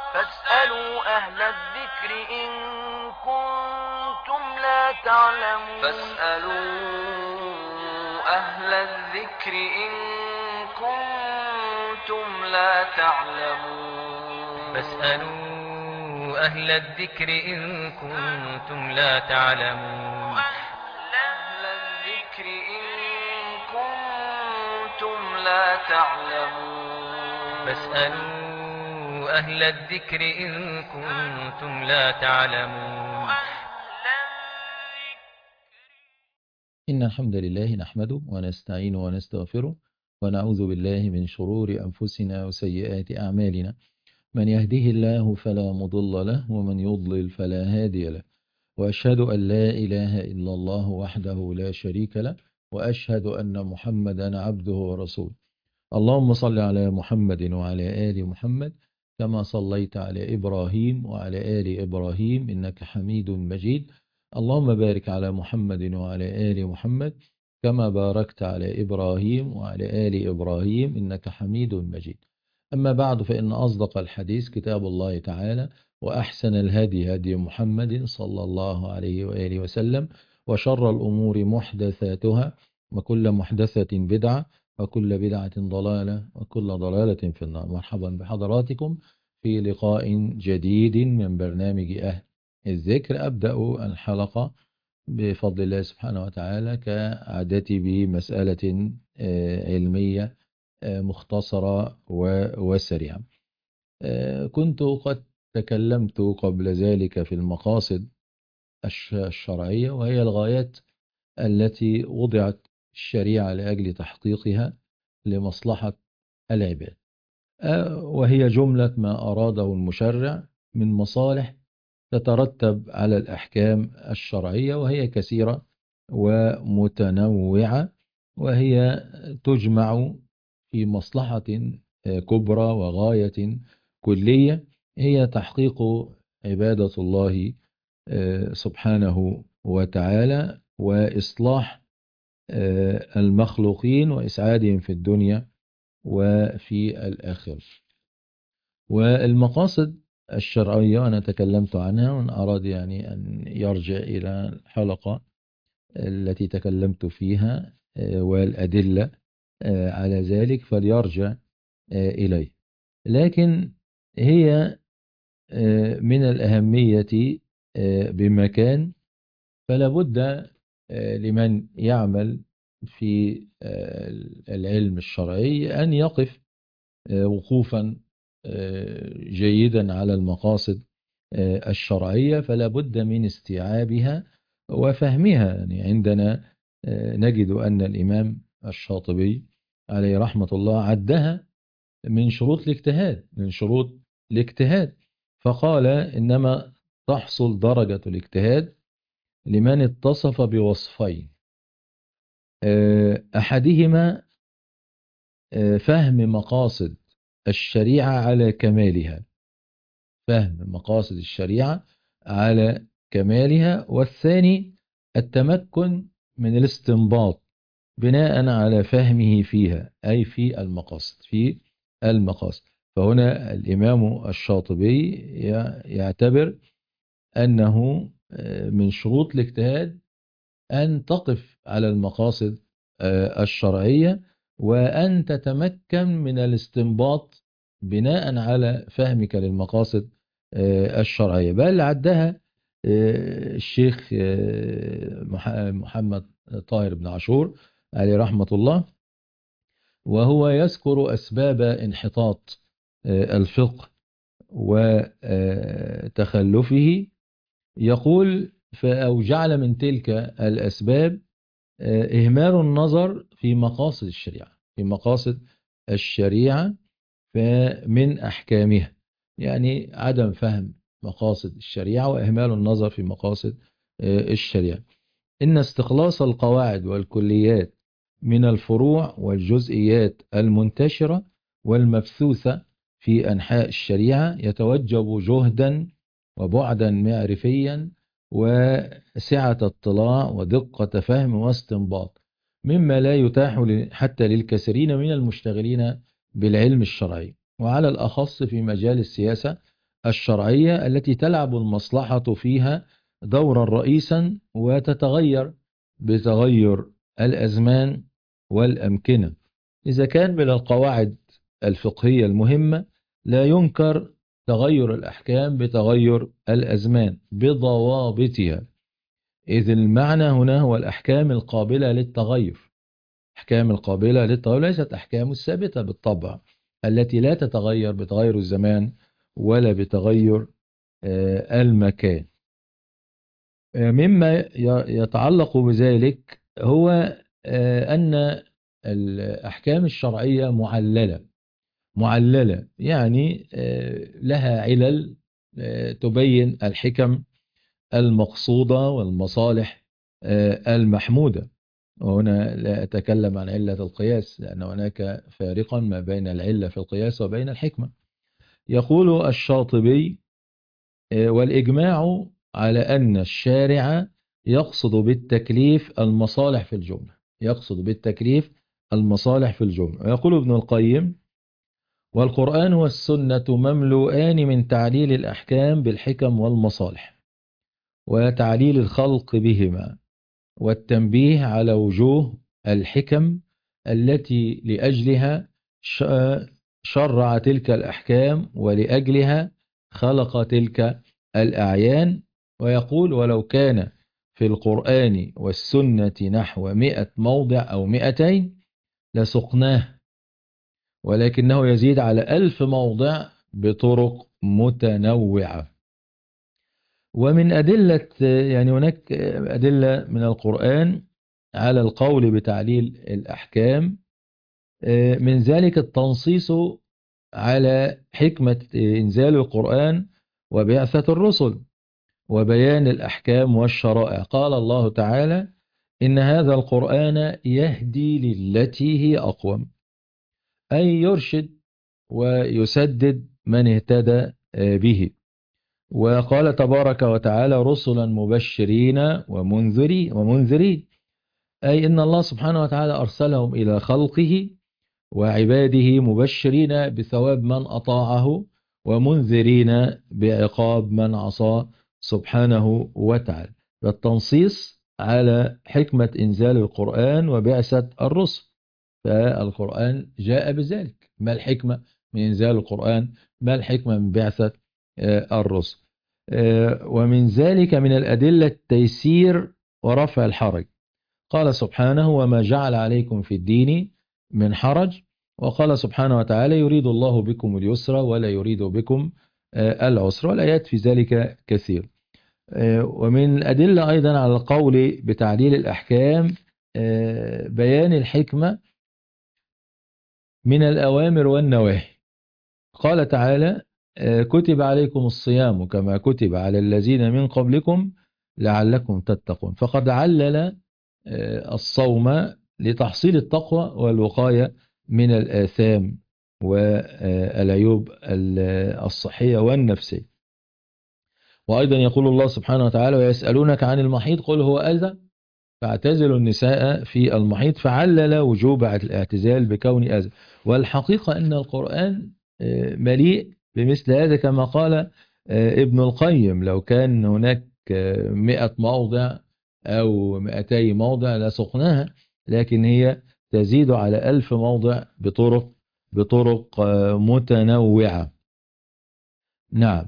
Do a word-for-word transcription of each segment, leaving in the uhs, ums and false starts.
فاسألوا أهل الذكر إن كنتم لا تعلمون فاسألوا أهل الذكر إن كنتم لا تعلمون فاسألوا أهل الذكر إن كنتم لا تعلمون أهل الذكر إن كنتم لا تعلمون فاسألوا أهل الذكر إن كنتم لا تعلمون. إن الحمد لله نحمده ونستعينه ونستغفره ونعوذ بالله من شرور أنفسنا وسيئات أعمالنا. من يهده الله فلا مضل له ومن يضلل فلا هادي له، وأشهد أن لا إله إلا الله وحده لا شريك له، وأشهد أن محمدا عبده ورسوله. اللهم صل على محمد وعلى آل محمد كما صليت على إبراهيم وعلى آل إبراهيم إنك حميد مجيد. اللهم بارك على محمد وعلى آل محمد كما باركت على إبراهيم وعلى آل إبراهيم إنك حميد مجيد. أما بعد، فإن أصدق الحديث كتاب الله تعالى، وأحسن الهدي هدي محمد صلى الله عليه وآله وسلم، وشر الأمور محدثاتها، وكل محدثة بدعة، وكل بدعة ضلالة، وكل ضلالة في النار. مرحبا بحضراتكم في لقاء جديد من برنامج أهل الذكر. أبدأ الحلقة بفضل الله سبحانه وتعالى كعادتي بمسألة علمية مختصرة وسريعة. كنت قد تكلمت قبل ذلك في المقاصد الشرعية، وهي الغايات التي وضعت الشريعة لأجل تحقيقها لمصلحة العباد، وهي جملة ما أراده المشرع من مصالح تترتب على الأحكام الشرعية، وهي كثيرة ومتنوعة، وهي تجمع في مصلحة كبرى وغاية كلية، هي تحقيق عبادة الله سبحانه وتعالى، وإصلاح المخلوقين وإسعادهم في الدنيا وفي الآخرة. والمقاصد الشرعية أنا تكلمت عنها، وأن أراد يعني أن يرجع إلى الحلقة التي تكلمت فيها والأدلة على ذلك فليرجع إليه. لكن هي من الأهمية بمكان، فلا بد لمن يعمل في العلم الشرعي أن يقف وقوفا جيدا على المقاصد الشرعية، فلا بد من استيعابها وفهمها. يعني عندنا نجد أن الإمام الشاطبي عليه رحمة الله عدها من شروط الاجتهاد من شروط الاجتهاد فقال: إنما تحصل درجة الاجتهاد لمن اتصف بوصفين، أحدهما فهم مقاصد الشريعة على كمالها فهم مقاصد الشريعة على كمالها والثاني التمكن من الاستنباط بناء على فهمه فيها، أي في المقاصد في المقاصد فهنا الإمام الشاطبي يعتبر أنه من شروط الاجتهاد أن تقف على المقاصد الشرعية، وأن تتمكن من الاستنباط بناء على فهمك للمقاصد الشرعية. بل عدها الشيخ محمد طاهر بن عاشور عليه رحمة الله، وهو يذكر أسباب انحطاط الفقه وتخلفه. يقول: أو جعل من تلك الأسباب إهمال النظر في مقاصد الشريعة في مقاصد الشريعة فمن أحكامها، يعني عدم فهم مقاصد الشريعة وإهمال النظر في مقاصد الشريعة. إن استخلاص القواعد والكليات من الفروع والجزئيات المنتشرة والمبثوثة في أنحاء الشريعة يتوجب جهدا وبعدا معرفيا وسعة اطلاع ودقة فهم واستنباط، مما لا يتاح حتى للكثيرين من المشتغلين بالعلم الشرعي، وعلى الأخص في مجال السياسة الشرعية التي تلعب المصلحة فيها دورا رئيسا وتتغير بتغير الأزمان والأمكنة. إذا كان من القواعد الفقهية المهمة لا ينكر تغير الأحكام بتغير الأزمان بضوابطها، إذ المعنى هنا هو الأحكام القابلة للتغير. أحكام القابلة للتغير ليست أحكام الثابتة بالطبع التي لا تتغير بتغير الزمان ولا بتغير المكان. مما يتعلق بذلك هو أن الأحكام الشرعية معللة معللة يعني لها علل تبين الحكم المقصودة والمصالح المحمودة. وهنا لا أتكلم عن علة القياس لأن هناك فارقا ما بين العلة في القياس وبين الحكمة. يقول الشاطبي: والإجماع على أن الشارع يقصد بالتكليف المصالح في الجملة يقصد بالتكليف المصالح في الجملة. ويقول ابن القيم: والقرآن والسنة مملوءان من تعليل الأحكام بالحكم والمصالح وتعليل الخلق بهما والتنبيه على وجوه الحكم التي لأجلها شرع تلك الأحكام ولأجلها خلق تلك الأعيان. ويقول: ولو كان في القرآن والسنة نحو مئة موضع أو مئتين لسقناه، ولكنه يزيد على ألف موضع بطرق متنوعة. ومن أدلة يعني هناك أدلة من القرآن على القول بتعليل الأحكام، من ذلك التنصيص على حكمة إنزال القرآن وبعثة الرسل وبيان الأحكام والشرائع. قال الله تعالى: إن هذا القرآن يهدي للتي هي أقوم، أي يرشد ويسدد من اهتدى به. وقال تبارك وتعالى: رسلا مبشرين ومنذرين ومنذرين، أي إن الله سبحانه وتعالى أرسلهم إلى خلقه وعباده مبشرين بثواب من أطاعه ومنذرين بعقاب من عصى سبحانه وتعالى. والتنصيص على حكمة إنزال القرآن وبعثة الرسل، فالقرآن جاء بذلك. ما الحكمة من إنزال القرآن؟ ما الحكمة من بعثة الرسل؟ ومن ذلك من الأدلة التيسير ورفع الحرج. قال سبحانه: وما جعل عليكم في الدين من حرج. وقال سبحانه وتعالى: يريد الله بكم اليسر ولا يريد بكم العسر. والآيات في ذلك كثير. ومن الأدلة أيضا على القول بتعليل الأحكام بيان الحكمة من الأوامر والنواهي. قال تعالى: كتب عليكم الصيام كما كتب على الذين من قبلكم لعلكم تتقون. فقد علل الصوم لتحصيل التقوى والوقاية من الآثام والعيوب الصحية والنفسية. وأيضا يقول الله سبحانه وتعالى: ويسألونك عن المحيض قل هو أذى فاعتزلوا النساء في المحيض، فعلل وجوب الاعتزال بكون أذى. والحقيقة أن القرآن مليء بمثل هذا، كما قال ابن القيم: لو كان هناك مئة موضع أو مئتي موضع لسقناها، لكن هي تزيد على ألف موضع بطرق بطرق متنوعة. نعم.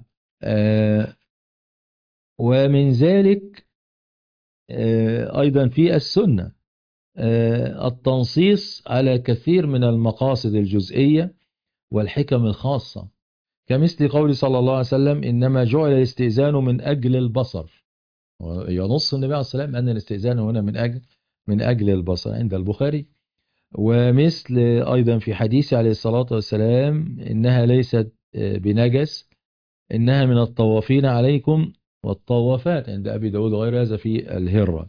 ومن ذلك أيضا في السنة التنصيص على كثير من المقاصد الجزئية والحكم الخاصة، كمثل قول صلى الله عليه وسلم: إنما جعل الاستئذان من أجل البصر. ينص النبي عليه الصلاة والسلام أن الاستئذان هنا من أجل من أجل البصر عند البخاري. ومثل أيضا في حديث عليه الصلاة والسلام: إنها ليست بنجس إنها من الطوافين عليكم والطوافات عند أبي داود وغير هذا في الهرة.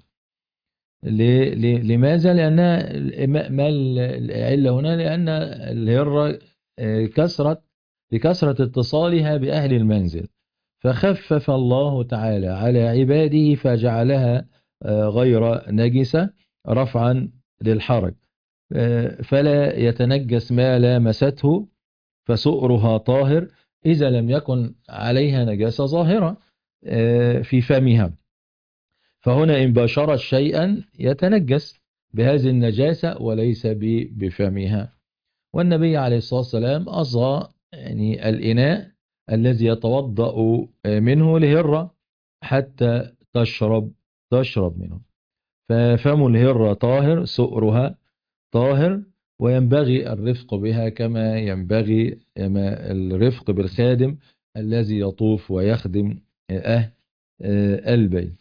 لماذا؟ لأنها ما العلة هنا؟ لأن الهرة كثرت لكثرة اتصالها بأهل المنزل، فخفف الله تعالى على عباده فجعلها غير نجسة رفعا للحرج، فلا يتنجس ما لامسته فسؤرها طاهر إذا لم يكن عليها نجاسة ظاهرة في فمها، فهنا إن باشرت شيئا يتنجس بهذه النجاسة وليس بفمها. والنبي عليه الصلاة والسلام أصغى يعني الإناء الذي يتوضأ منه الهرة حتى تشرب تشرب منه، ففم الهرة طاهر، سؤرها طاهر، وينبغي الرفق بها كما ينبغي الرفق بالخادم الذي يطوف ويخدم أهل البيت.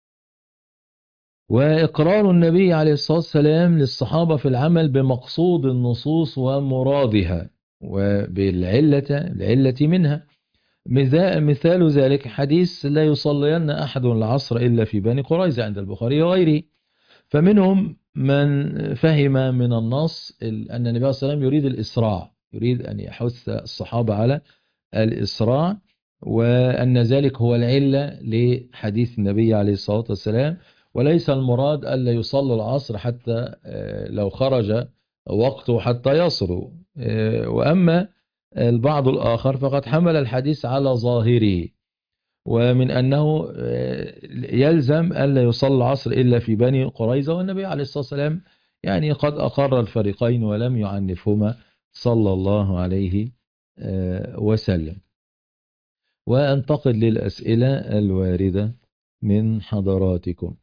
وإقرار النبي عليه الصلاة والسلام للصحابة في العمل بمقصود النصوص ومرادها وبالعلة العلة منها. مثال ذلك حديث لا يصلين أحد العصر إلا في بني قريظة عند البخاري وغيره. فمنهم من فهم من النص أن النبي صلى الله عليه وسلم يريد الإسراع، يريد أن يحث الصحابة على الإسراع، وأن ذلك هو العلة لحديث النبي عليه الصلاة والسلام، وليس المراد ألا يصلي العصر حتى لو خرج وقته حتى يصروا. وأما البعض الآخر فقد حمل الحديث على ظاهره، ومن أنه يلزم ألا يصلي العصر إلا في بني قريظة، والنبي عليه الصلاة والسلام يعني قد أقر الفريقين ولم يعنفهما صلى الله عليه وسلم. وأنتقل للأسئلة الواردة من حضراتكم.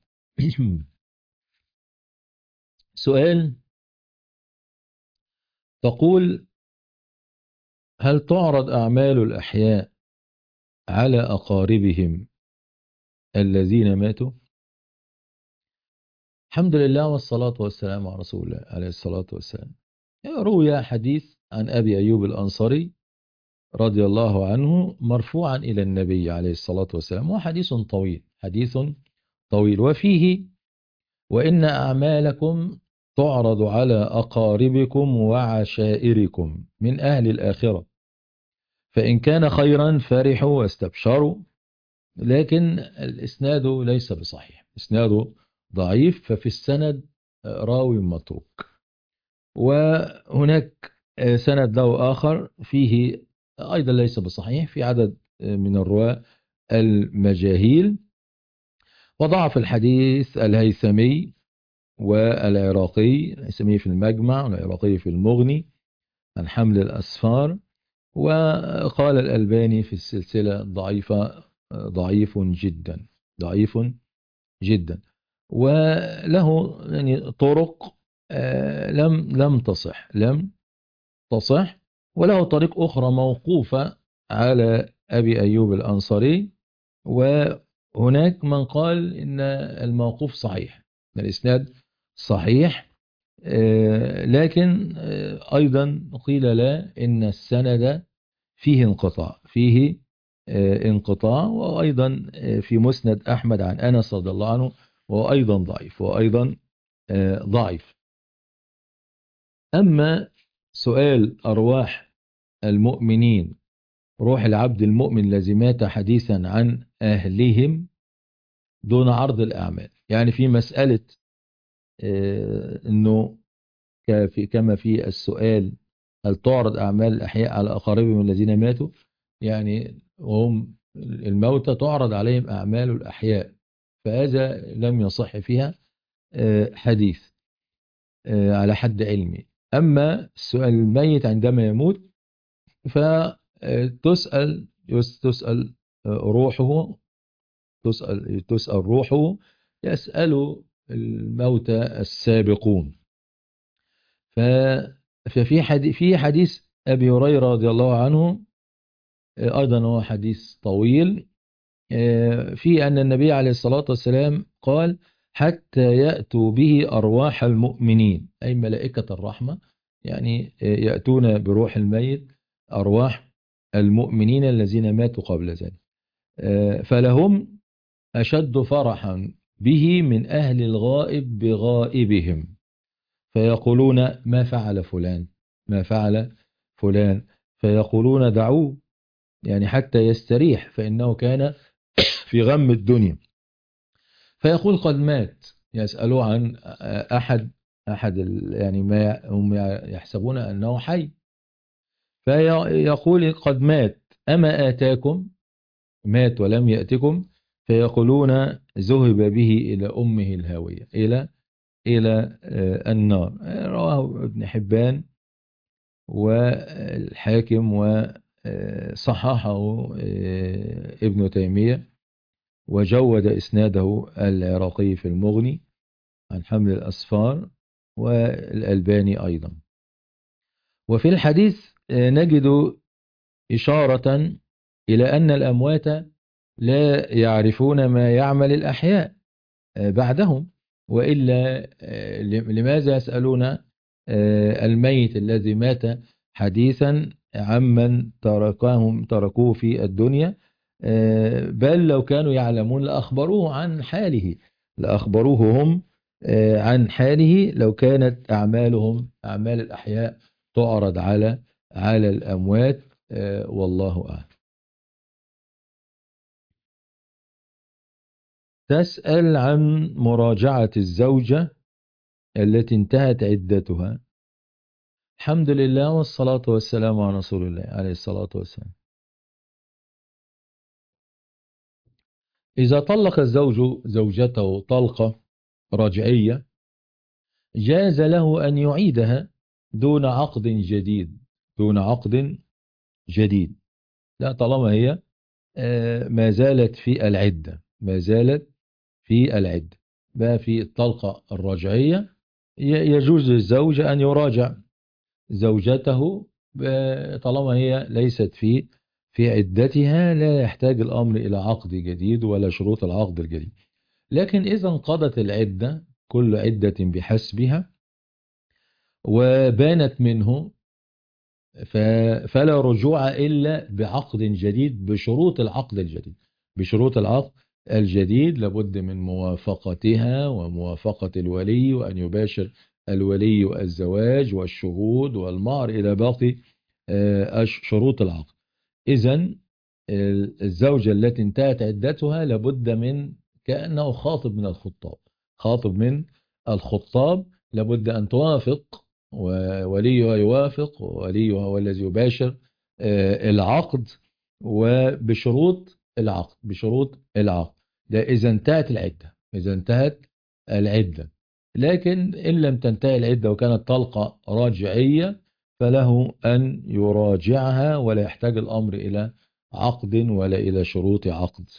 سؤال تقول: هل تعرض أعمال الأحياء على أقاربهم الذين ماتوا؟ الحمد لله والصلاة والسلام على رسول الله عليه الصلاة والسلام. روي حديث عن أبي أيوب الأنصاري رضي الله عنه مرفوعا إلى النبي عليه الصلاة والسلام، وحديث طويل حديث طويل وفيه: وإن أعمالكم تعرض على أقاربكم وعشائركم من أهل الآخرة، فإن كان خيرا فرحوا واستبشروا. لكن الإسناد ليس بصحيح، إسناده ضعيف، ففي السند راوي متروك. وهناك سند له آخر فيه أيضا ليس بصحيح، في عدد من الرواة المجاهيل. وضعف الحديث الهيثمي والعراقي، الهيثمي في المجمع والعراقي في المغني عن حمل الأسفار. وقال الألباني في السلسلة ضعيفة ضعيف جدا ضعيف جدا، وله يعني طرق لم لم تصح لم تصح وله طريق أخرى موقوفة على أبي أيوب الأنصاري. وهناك من قال إن الموقوف صحيح، الإسناد صحيح، لكن أيضا قيل لا، إن السند فيه انقطاع فيه انقطاع وأيضا في مسند أحمد عن أنس رضي الله عنه، وأيضا ضعيف وأيضا ضعيف. أما سؤال أرواح المؤمنين، روح العبد المؤمن الذي مات حديثا عن أهلهم دون عرض الأعمال، يعني في مسألة أنه كما في السؤال: هل تعرض أعمال الأحياء على أقاربهم الذين ماتوا؟ يعني وهم الموتى تعرض عليهم أعمال الأحياء، فهذا لم يصح فيها حديث على حد علمي. أما السؤال الميت عندما يموت فتسأل تسأل روحه تسأل تسأل روحه يسأل الموتى السابقون. ففي حديث في حديث أبي هريرة رضي الله عنه أيضا هو حديث طويل، في أن النبي عليه الصلاة والسلام قال: حتى يأتوا به أرواح المؤمنين، أي ملائكة الرحمة، يعني يأتون بروح الميت أرواح المؤمنين الذين ماتوا قبل ذلك، فلهم أشد فرحا به من أهل الغائب بغائبهم، فيقولون: ما فعل فلان ما فعل فلان فيقولون: دعوه، يعني حتى يستريح، فإنه كان في غم الدنيا. فيقول: قد مات. يسألوا عن أحد أحد يعني ما هم يحسبون أنه حي، فيقول: قد مات، أما آتاكم مات ولم يأتكم فيقولون ذهب به إلى أمه الهاوية إلى إلى النار. رواه ابن حبان والحاكم وصححه ابن تيمية وجود إسناده العراقي في المغني عن حمل الأسفار والألباني أيضا. وفي الحديث نجد إشارة إلى أن الأموات لا يعرفون ما يعمل الأحياء بعدهم، وإلا لماذا يسألون الميت الذي مات حديثا عمن تركهم تركوه في الدنيا؟ بل لو كانوا يعلمون لأخبروه عن حاله لأخبروه هم عن حاله لو كانت أعمالهم أعمال الأحياء تعرض على على الأموات. والله أعلم. تسأل عن مراجعة الزوجة التي انتهت عدتها. الحمد لله والصلاة والسلام على رسول الله عليه الصلاة والسلام. إذا طلق الزوج زوجته طلقة رجعية جاز له أن يعيدها دون عقد جديد دون عقد جديد لا طالما هي ما زالت في العدة ما زالت في العدة. بقى في الطلقة الرجعية يجوز للزوج أن يراجع زوجته طالما هي ليست في في عدتها، لا يحتاج الأمر إلى عقد جديد ولا شروط العقد الجديد. لكن إذا انقضت العدة كل عدة بحسبها وبانت منه فلا رجوع إلا بعقد جديد بشروط العقد الجديد بشروط العقد الجديد لابد من موافقتها وموافقة الولي وأن يباشر الولي الزواج والشهود والمهر إلى باقي شروط العقد. إذن الزوجة التي انتهت عدتها لابد من كأنه خاطب من الخطاب خاطب من الخطاب لابد أن توافق ووليها يوافق ووليها هو الذي يباشر العقد وبشروط العقد بشروط العقد ده إذا انتهت العدة إذا انتهت العدة. لكن إن لم تنتهي العدة وكانت طلقة راجعية فله أن يراجعها ولا يحتاج الأمر إلى عقد ولا إلى شروط عقد.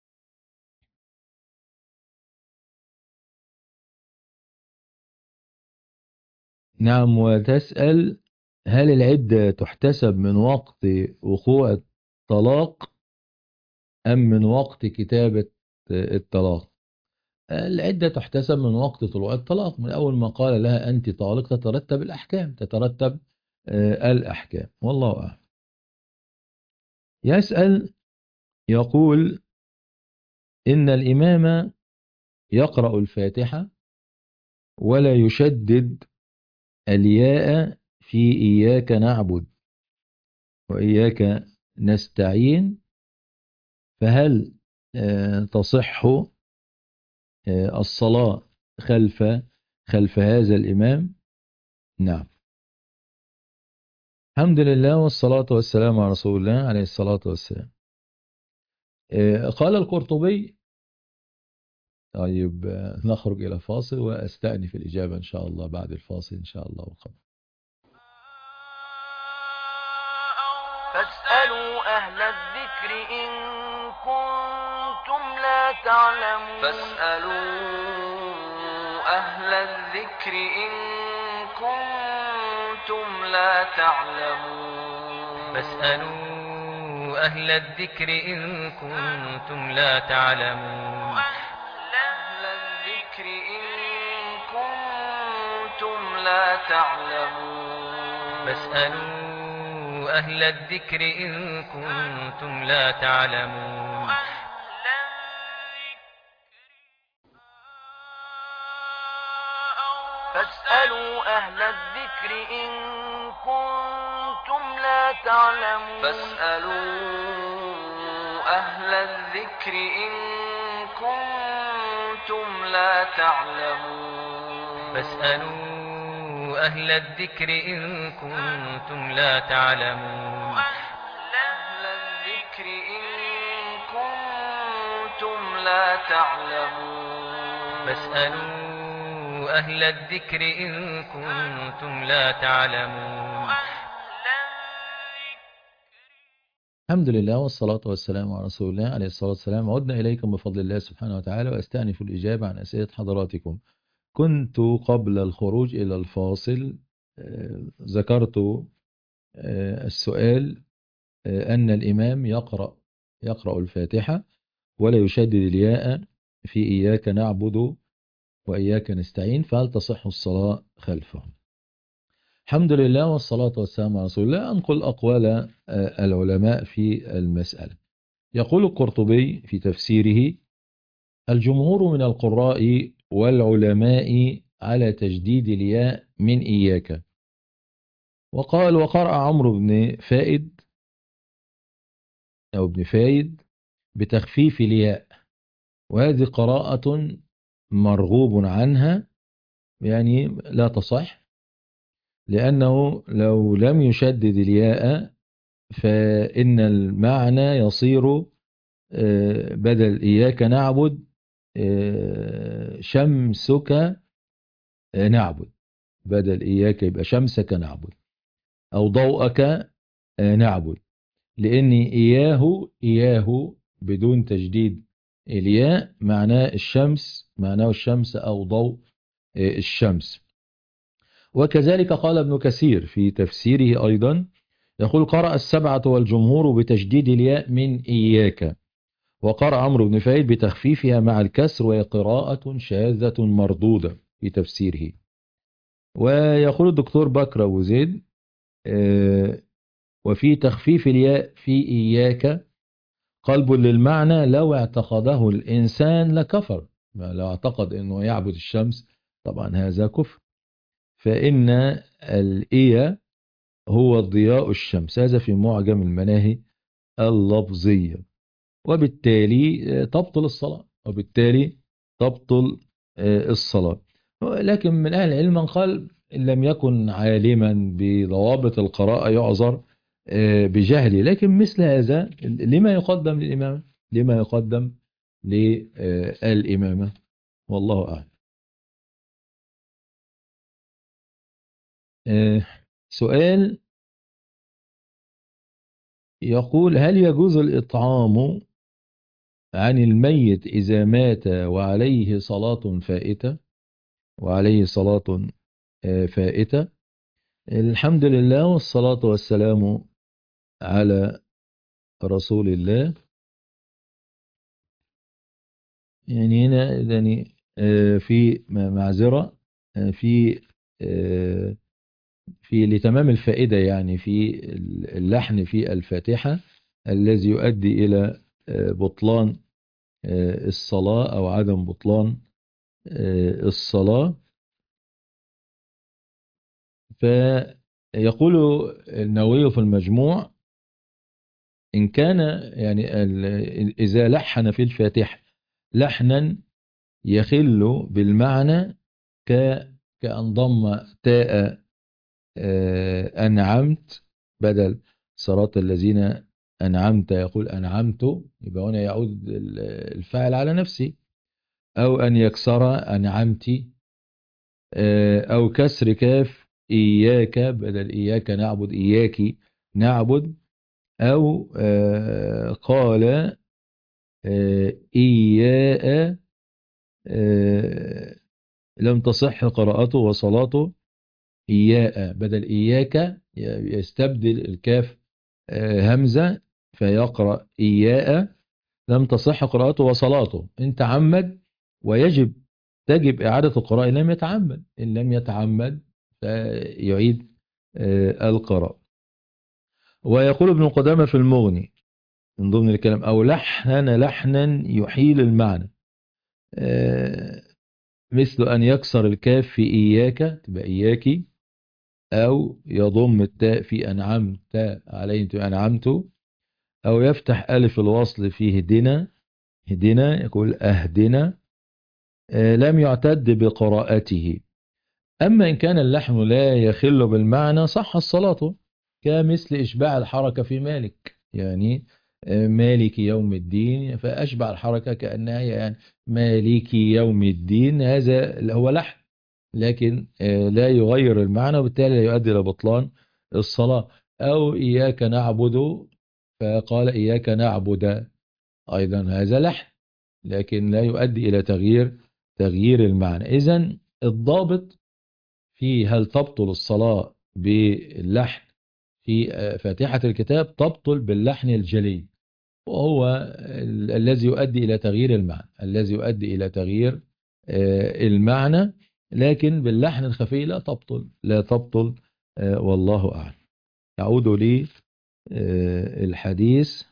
نعم. وتسأل هل العدة تحتسب من وقت وقوع الطلاق أم من وقت كتابة الطلاق؟ العدة تحتسب من وقت طلوع الطلاق من أول ما قال لها أنت طالق تترتب الأحكام تترتب الأحكام. والله أعلم. يسأل يقول إن الإمام يقرأ الفاتحة ولا يشدد الياء في إياك نعبد وإياك نستعين فهل تصح الصلاة خلف خلف هذا الإمام؟ نعم. الحمد لله والصلاة والسلام على رسول الله عليه الصلاة والسلام. قال القرطبي. طيب نخرج إلى فاصل وأستأنف الإجابة إن شاء الله بعد الفاصل إن شاء الله وقبل. فاسألوا أهل الذكر إن كنتم لا تعلمون فاسألوا أهل الذكر إن كنتم لا تعلمون فاسألوا أهل الذكر إن كنتم لا تعلمون أهل الذكر إن كنتم لا تعلمون فاسألوا أهل الذكر إن كنتم لا تعلمون فاسألوا أهل الذكر إن كنتم لا تعلمون فاسألوا أهل الذكر إن كنتم لا تعلمون فاسألوا أهل الذكر إن كنتم لا تعلمون أهل لا تعلمون فاسألوا أهل الذكر إن كنتم لا تعلمون. الحمد لله والصلاة والسلام على رسول الله عليه الصلاة والسلام. عدنا إليكم بفضل الله سبحانه وتعالى، وأستأنف الإجابة عن أسئلة حضراتكم. كنت قبل الخروج إلى الفاصل آه، ذكرت آه، السؤال آه، أن الإمام يقرأ يقرأ الفاتحة ولا يشدد الياء في إياك نعبد وإياك نستعين، فهل تصح الصلاة خلفه؟ الحمد لله والصلاة والسلام على رسول الله. أنقل أقوال آه، العلماء في المسألة. يقول القرطبي في تفسيره: الجمهور من القراء والعلماء على تجديد الياء من إياك. وقال وقرأ عمرو بن فائد أو ابن فايد بتخفيف الياء، وهذه قراءة مرغوب عنها، يعني لا تصح، لأنه لو لم يشدد الياء فإن المعنى يصير آه، بدل إياك نعبد آه، شمسك آه، نعبد، بدل إياك يبقى شمسك نعبد أو ضوءك آه، نعبد، لأن إياه إياه بدون تجديد الياء معناه الشمس، معناه الشمس أو ضوء آه، الشمس. وكذلك قال ابن كثير في تفسيره أيضا، يقول قرأ السبعة والجمهور بتجديد الياء من إياك، وقرأ عمرو بن فايد بتخفيفها مع الكسر، وهي قراءة شاذة مردودة في تفسيره. ويقول الدكتور بكر أبو زيد آه، وفي تخفيف الياء في إياك قلب للمعنى لو اعتقده الإنسان لكفر. لو اعتقد أنه يعبد الشمس طبعا هذا كفر، فإن الإيا هو ضياء الشمس، هذا في معجم المناهي اللفظية، وبالتالي تبطل الصلاة، وبالتالي تبطل الصلاة. لكن من أهل العلم من قال إن لم يكن عالما بضوابط القراءة يعذر بجهله، لكن مثل هذا لما يقدم للإمامة، لما يقدم للإمامة، والله أعلم. سؤال يقول: هل يجوز الإطعام عن الميت إذا مات وعليه صلاة فائتة وعليه صلاة فائتة؟ الحمد لله والصلاة والسلام على رسول الله. يعني هنا يعني في معذرة في في لتمام الفائدة، يعني في اللحن في الفاتحة الذي يؤدي إلى بطلان الصلاة أو عدم بطلان الصلاة. فيقول النووي في المجموع: إن كان يعني إذا لحن في الفاتحة لحنا يخل بالمعنى كأن ضم تاء أنعمت بدل صراط الذين أنعمت، يقول أنعمت، يبقى هنا يعود الفاعل على نفسه، أو أن يكسر أنعمتي، أو كسر كاف إياك بدل إياك نعبد إياك نعبد، أو قال إياء لم تصح قراءته وصلاته، إياء بدل إياك يستبدل الكاف همزة فيقرأ إياء لم تصح قراءته وصلاته. إن تعمد ويجب تجب إعادة القراءة، إن لم يتعمد، إن لم يتعمد فيعيد القراءة. ويقول ابن قدامة في المغني من ضمن الكلام: أو لحن لحنا يحيل المعنى، مثل أن يكسر الكاف في إياك تبقى إياكي، أو يضم التاء في أنعمت عليهم تبقى أنعمت، أو يفتح ألف الوصل في هدنا هدنا يقول أهدنا، لم يعتد بقراءته. أما إن كان اللحن لا يخل بالمعنى صح الصلاة، كمثل إشباع الحركة في مالك، يعني مالك يوم الدين، فأشبع الحركة كأنها يعني مالك يوم الدين، هذا هو لحن لكن لا يغير المعنى، وبالتالي لا يؤدي إلى بطلان الصلاة. أو إياك نعبد فقال إياك نعبد، أيضا هذا لحن لكن لا يؤدي إلى تغيير تغيير المعنى. إذن الضابط في هل تبطل الصلاة باللحن في فاتحة الكتاب؟ تبطل باللحن الجلي، وهو ال- الذي يؤدي إلى تغيير المعنى، الذي يؤدي إلى تغيير آه، المعنى، لكن باللحن الخفي لا تبطل لا تبطل آه، والله أعلم. نعود للحديث.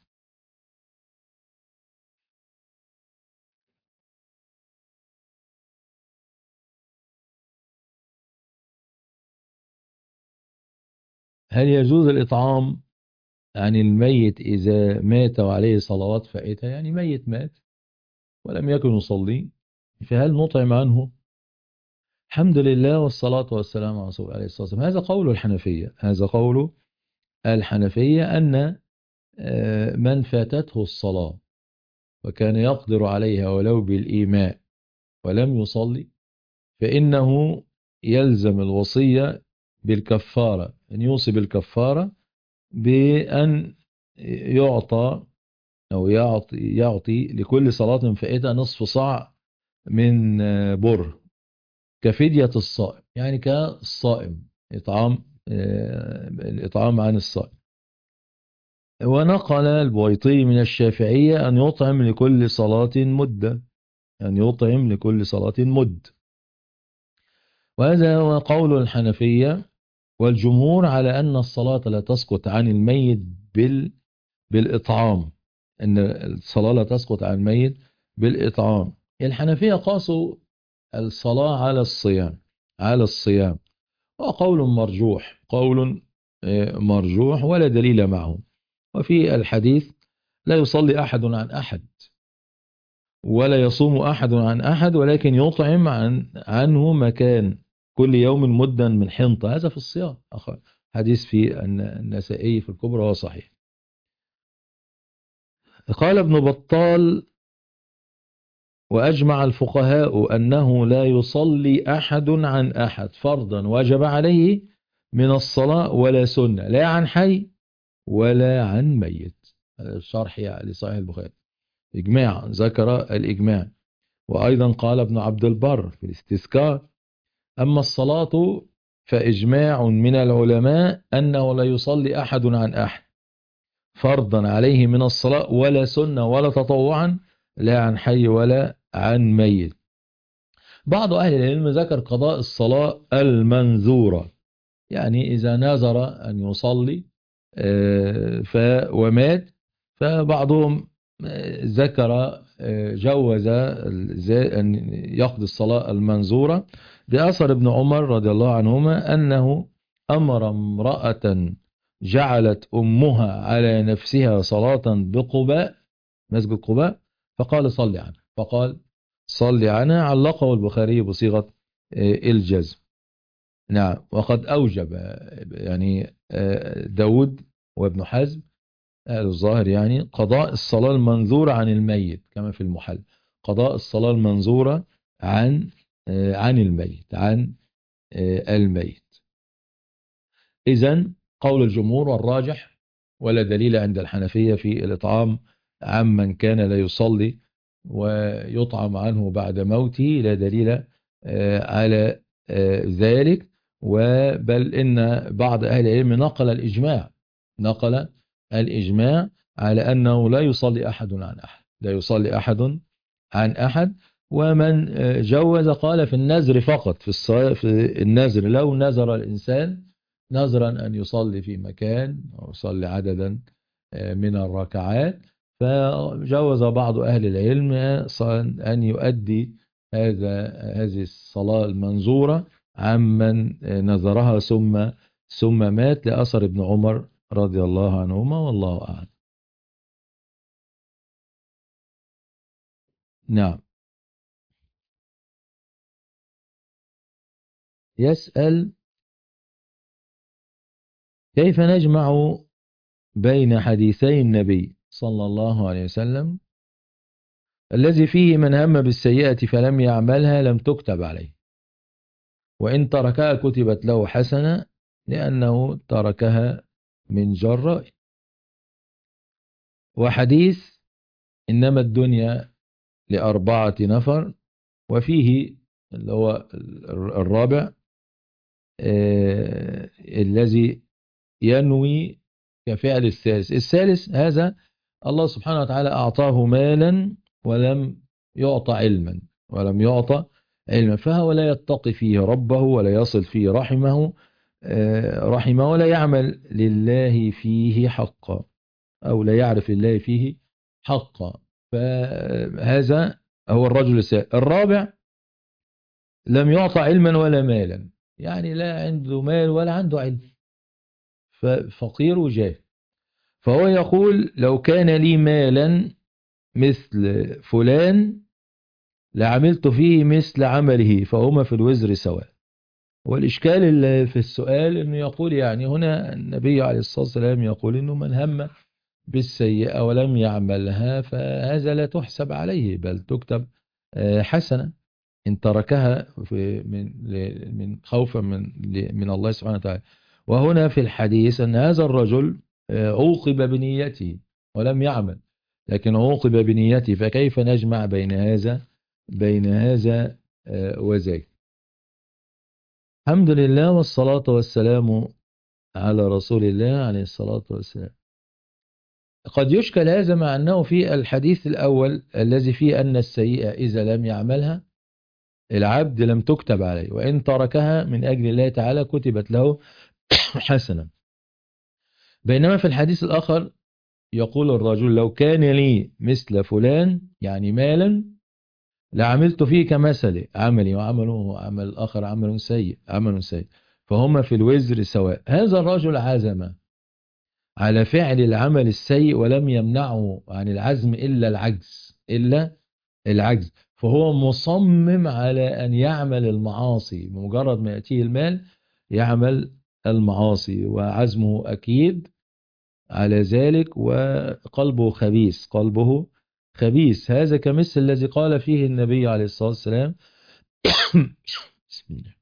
هل يجوز الإطعام عن الميت إذا مات وعليه صلوات فائتة؟ يعني ميت مات ولم يكن يصلي، فهل نطعم عنه؟ الحمد لله والصلاة والسلام على رسول الله عليه الصلاة والسلام. هذا قول الحنفية، هذا قول الحنفية أن آه، من فاتته الصلاة وكان يقدر عليها ولو بالإيماء ولم يصلي، فإنه يلزم الوصية بالكفارة، أن يوصي بالكفارة بأن يعطى أو يعطي, يعطي لكل صلاة فائتة نصف صاع من آه، بر كفدية الصائم، يعني كالصائم إطعام آه، الإطعام عن الصائم. ونقل البويطي من الشافعية أن يطعم لكل صلاة مدة، أن يطعم لكل صلاة مد. وهذا هو قول الحنفية والجمهور على أن الصلاة لا تسقط عن الميت بال بالإطعام، أن الصلاة لا تسقط عن الميت بالإطعام. الحنفية قاسوا الصلاة على الصيام على الصيام وقول مرجوح، قول آه، مرجوح ولا دليل معه. وفي الحديث لا يصلي أحد عن أحد ولا يصوم أحد عن أحد، ولكن يطعم عن عنه مكان كل يوم مدا من حنطة، هذا في الصيام. حديث في النسائي في الكبرى وهو صحيح. قال ابن بطال: وأجمع الفقهاء أنه لا يصلي أحد عن أحد فرضا وجب عليه من الصلاة ولا سنة، لا عن حي ولا عن ميت. الشرح لصحيح البخاري إجماع، ذكر الإجماع. وأيضا قال ابن عبد البر في الاستذكار: أما الصلاة فإجماع من العلماء أنه لا يصلي أحد عن أحد فرضا عليه من الصلاة ولا سنة ولا تطوعا، لا عن حي ولا عن ميت. بعض أهل العلم ذكر قضاء الصلاة المنذورة، يعني إذا نذر أن يصلي آه، ف ومات، فبعضهم آه، ذكر آه، جوز أن يقضي الصلاة المنذورة بأثر ابن عمر رضي الله عنهما أنه أمر امرأة جعلت أمها على نفسها صلاة بقباء، مسجد قباء، فقال صلي عنها فقال صلي عنها، علقه البخاري بصيغة آه، الجزم. نعم. وقد أوجب يعني داود وابن حزم أهل الظاهر يعني قضاء الصلاة المنذورة عن الميت كما في المحل، قضاء الصلاة المنذورة عن عن الميت عن الميت. إذن قول الجمهور والراجح ولا دليل عند الحنفية في الإطعام عمن كان لا يصلي ويطعم عنه بعد موته، لا دليل على ذلك. وبل إن بعض أهل العلم نقل الإجماع نقل الإجماع على أنه لا يصلي أحد عن أحد لا يصلي أحد عن أحد. ومن جوز قال في النذر فقط، في, في النذر لو نذر الإنسان نذرا أن يصلي في مكان أو يصلي عددا من الركعات، فجوز بعض أهل العلم أن يؤدي هذا هذه الصلاة المنذورة عمن نذرها ثم ثم مات، لأثر ابن عمر رضي الله عنهما والله أعلم. نعم. يسأل: كيف نجمع بين حديثي النبي صلى الله عليه وسلم: الذي فيه من هم بالسيئة فلم يعملها لم تكتب عليه، وإن تركها كتبت له حسنة لأنه تركها من جراء. وحديث إنما الدنيا لأربعة نفر، وفيه اللي هو الرابع آه الذي ينوي كفعل الثالث. الثالث هذا الله سبحانه وتعالى أعطاه مالا ولم يعطى علما ولم يعطى علما، فهو لا يتقي فيه ربه ولا يصل فيه رحمه آه رحمه ولا يعمل لله فيه حقا، أو لا يعرف لله فيه حقا. فهذا هو الرجل الثالث. الرابع لم يعطى علما ولا مالا، يعني لا عنده مال ولا عنده علم، ففقير وجاهل. فهو يقول: لو كان لي مالا مثل فلان لعملت فيه مثل عمله فهما في الوزر سواء. والإشكال اللي في السؤال أنه يقول يعني هنا النبي عليه الصلاة والسلام يقول أنه من هم بالسيئة ولم يعملها فهذا لا تحسب عليه بل تكتب حسنة إن تركها في من من خوفا من من الله سبحانه وتعالى. وهنا في الحديث أن هذا الرجل عوقب بنيته ولم يعمل، لكن عوقب بنيته، فكيف نجمع بين هذا بين هذا وذاك؟ الحمد لله والصلاة والسلام على رسول الله عليه الصلاة والسلام. قد يشكل هذا مع أنه في الحديث الأول الذي فيه أن السيئة إذا لم يعملها العبد لم تكتب عليه، وإن تركها من أجل الله تعالى كتبت له حسنة. بينما في الحديث الآخر يقول الرجل: لو كان لي مثل فلان يعني مالا لعملت فيه كمثل عملي وعمله عمل الآخر عمل سيء عمل سيء فهما في الوزر سواء. هذا الرجل عزم على فعل العمل السيء ولم يمنعه عن العزم إلا العجز إلا العجز فهو مصمم على أن يعمل المعاصي، بمجرد ما يأتيه المال يعمل المعاصي، وعزمه أكيد على ذلك، وقلبه خبيث قلبه خبيث. هذا كمثل الذي قال فيه النبي عليه الصلاة والسلام: بسم الله،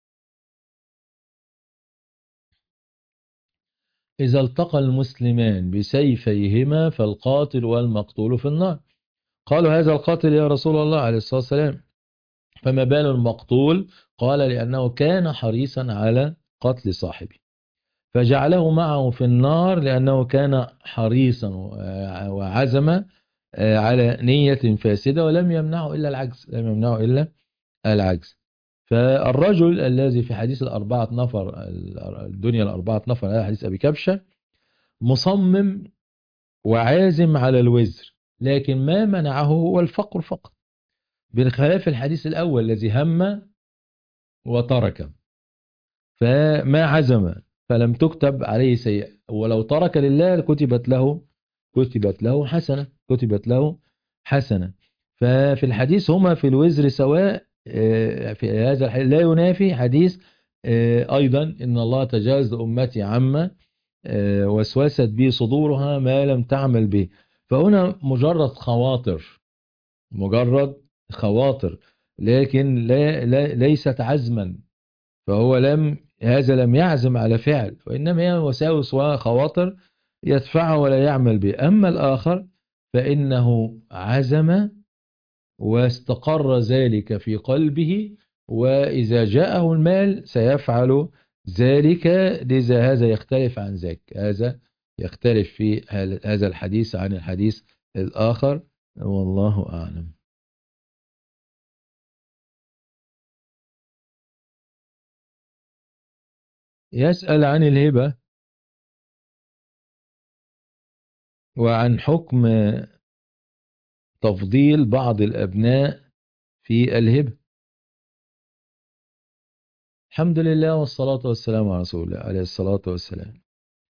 إذا التقى المسلمان بسيفيهما فالقاتل والمقتول في النار. قالوا: هذا القاتل يا رسول الله عليه الصلاة والسلام، فما بال المقتول؟ قال: لأنه كان حريصا على قتل صاحبه فجعله معه في النار، لأنه كان حريصا وعزم على نية فاسدة ولم يمنعه إلا العجز لم يمنعه إلا العجز. فالرجل الذي في حديث الأربعة نفر الدنيا الأربعة نفر هذا حديث أبي كبشة مصمم وعازم على الوزر، لكن ما منعه هو الفقر فقط، بخلاف الحديث الأول الذي هم وترك فما عزم فلم تكتب عليه سيئة، ولو ترك لله كتبت له كتبت له حسنة كتبت له حسنة. ففي الحديث هما في الوزر سواء. في هذا الحديث لا ينافي حديث أيضا إن الله تجاوز أمتي عما وسوست به صدورها ما لم تعمل به. فهنا مجرد خواطر مجرد خواطر لكن لا لا ليست عزما، فهو لم هذا لم يعزم على فعل، وإنما هي وساوس وخواطر يدفعه ولا يعمل به. أما الآخر فإنه عزم واستقر ذلك في قلبه، وإذا جاءه المال سيفعل ذلك. لذا هذا يختلف عن ذاك هذا يختلف في هذا الحديث عن الحديث الآخر، والله أعلم. يسأل عن الهبة وعن حكم تفضيل بعض الأبناء في الهبة. الحمد لله والصلاة والسلام على رسول الله عليه الصلاة والسلام.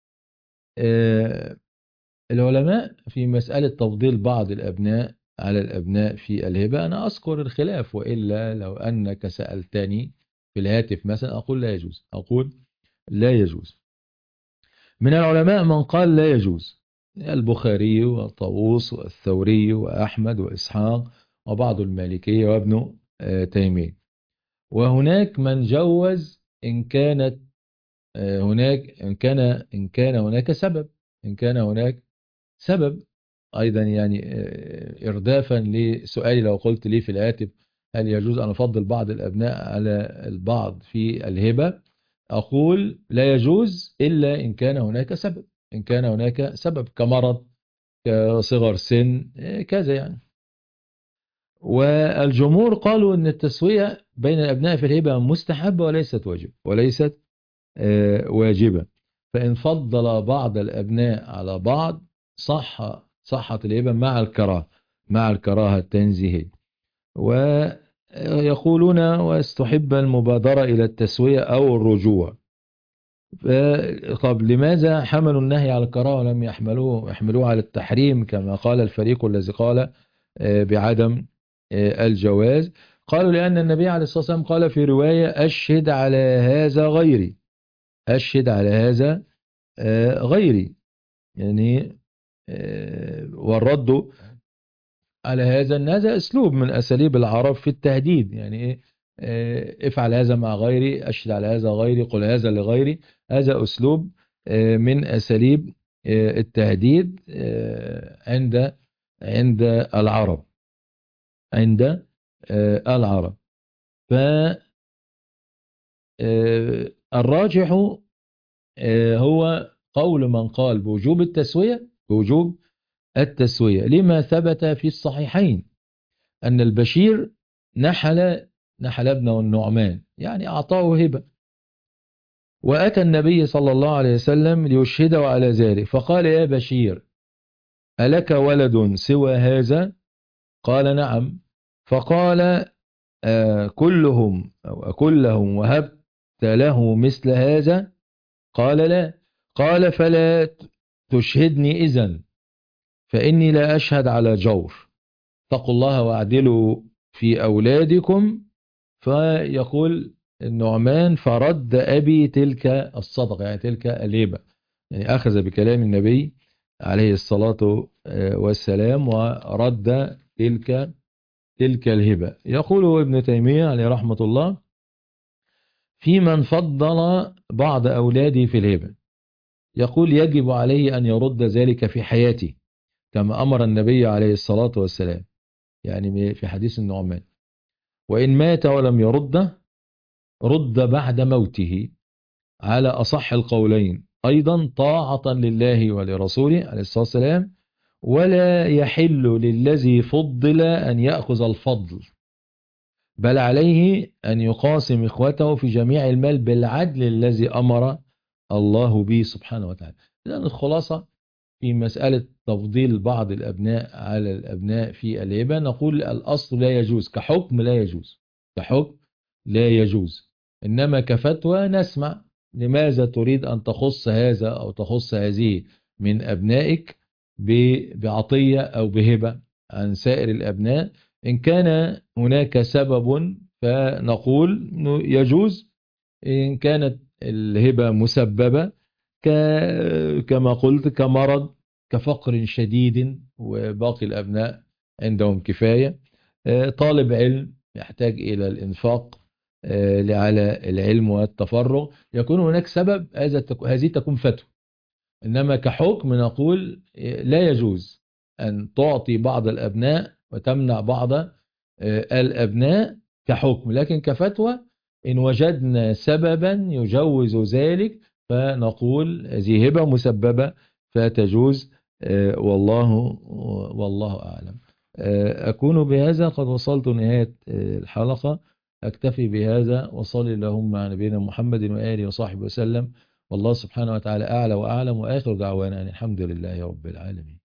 آه العلماء في مسألة تفضيل بعض الأبناء على الأبناء في الهبة أنا أذكر الخلاف، وإلا لو أنك سألتني في الهاتف مثلا أقول لا يجوز أقول لا يجوز. من العلماء من قال لا يجوز البخاري وطاووس والثوري وأحمد وإسحاق وبعض المالكية وابن تيمية. وهناك من جوز إن كانت هناك إن كان إن كان هناك سبب إن كان هناك سبب أيضا، يعني إردافا لسؤالي لو قلت لي في الآتف هل يجوز أن أفضل بعض الأبناء على البعض في الهبة، أقول لا يجوز إلا إن كان هناك سبب إن كان هناك سبب كمرض كصغر سن كذا يعني. والجمهور قالوا أن التسوية بين الأبناء في الهبة مستحبة وليست واجب وليست واجبة، فإن فضل بعض الأبناء على بعض صح صحت الهبة مع الكراهة مع الكراهة التنزيهية. ويقولون واستحب المبادرة إلى التسوية أو الرجوع. طب لماذا حملوا النهي على الكراهة ولم يحملوه يحملوه على التحريم كما قال الفريق الذي قال بعدم الجواز؟ قالوا لأن النبي عليه الصلاة والسلام قال في رواية أشهد على هذا غيري أشهد على هذا غيري، يعني والرد على هذا أن هذا أسلوب من أساليب العرب في التهديد، يعني افعل هذا مع غيري، أشهد على هذا غيري، قل هذا لغيري. هذا أسلوب من أساليب التهديد عند عند العرب عند العرب. فالراجح هو قول من قال بوجوب التسوية بوجوب التسوية لما ثبت في الصحيحين أن البشير نحل نحل ابنه النعمان، يعني أعطاه هبة، وأتى النبي صلى الله عليه وسلم ليشهده على ذلك فقال يا بشير ألك ولد سوى هذا؟ قال نعم. فقال آه كلهم أو كلهم وهبت له مثل هذا؟ قال لا. قال فلا تشهدني إذن فإني لا أشهد على جور، اتقوا الله واعدلوا في أولادكم. فيقول النعمان فرد أبي تلك الصدقة، يعني تلك الهبة، يعني أخذ بكلام النبي عليه الصلاة والسلام ورد تلك تلك الهبة. يقول ابن تيمية عليه رحمة الله في من فضل بعض أولاده في الهبة، يقول يجب عليه أن يرد ذلك في حياته كما أمر النبي عليه الصلاة والسلام، يعني في حديث النعمان، وإن مات ولم يرده رد بعد موته على أصح القولين، أيضا طاعة لله ولرسوله عليه الصلاة والسلام. ولا يحل للذي فضل أن يأخذ الفضل، بل عليه أن يقاسم إخوته في جميع المال بالعدل الذي أمر الله به سبحانه وتعالى. لأن الخلاصة في مسألة تفضيل بعض الأبناء على الأبناء في الهبة نقول الأصل لا يجوز، كحكم لا يجوز كحكم لا يجوز، إنما كفتوى نسمع لماذا تريد أن تخص هذا أو تخص هذه من أبنائك بعطية أو بهبة عن سائر الأبناء. إن كان هناك سبب فنقول يجوز، إن كانت الهبة مسببة كما قلت كمرض كفقر شديد وباقي الأبناء عندهم كفاية، طالب علم يحتاج إلى الإنفاق على العلم والتفرغ، يكون هناك سبب، هذه تكون فتوى. إنما كحكم نقول لا يجوز أن تعطي بعض الأبناء وتمنع بعض الأبناء كحكم، لكن كفتوى إن وجدنا سببا يجوز ذلك فنقول هذه هبة مسببة فتجوز، والله والله أعلم. أكون بهذا قد وصلت نهاية الحلقة، أكتفي بهذا، وصلي اللهم على نبينا محمد وآله وصحبه وسلم، والله سبحانه وتعالى أعلى وأعلم، وآخر دعوانا أن الحمد لله رب العالمين.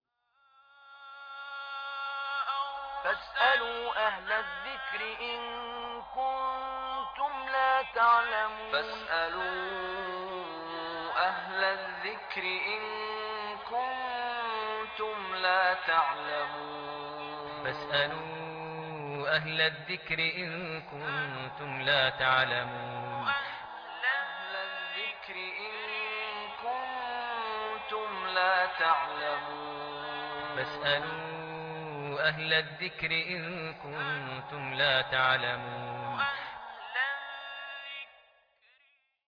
فاسألوا أهل الذكر إن كنتم لا تعلمون فاسألوا أهل الذكر إن كنتم لا تعلمون فاسألوا أهل الذكر إن كنتم لا تعلمون أهل الذكر إن كنتم لا تعلمون فاسألوا أهل الذكر إن كنتم لا تعلمون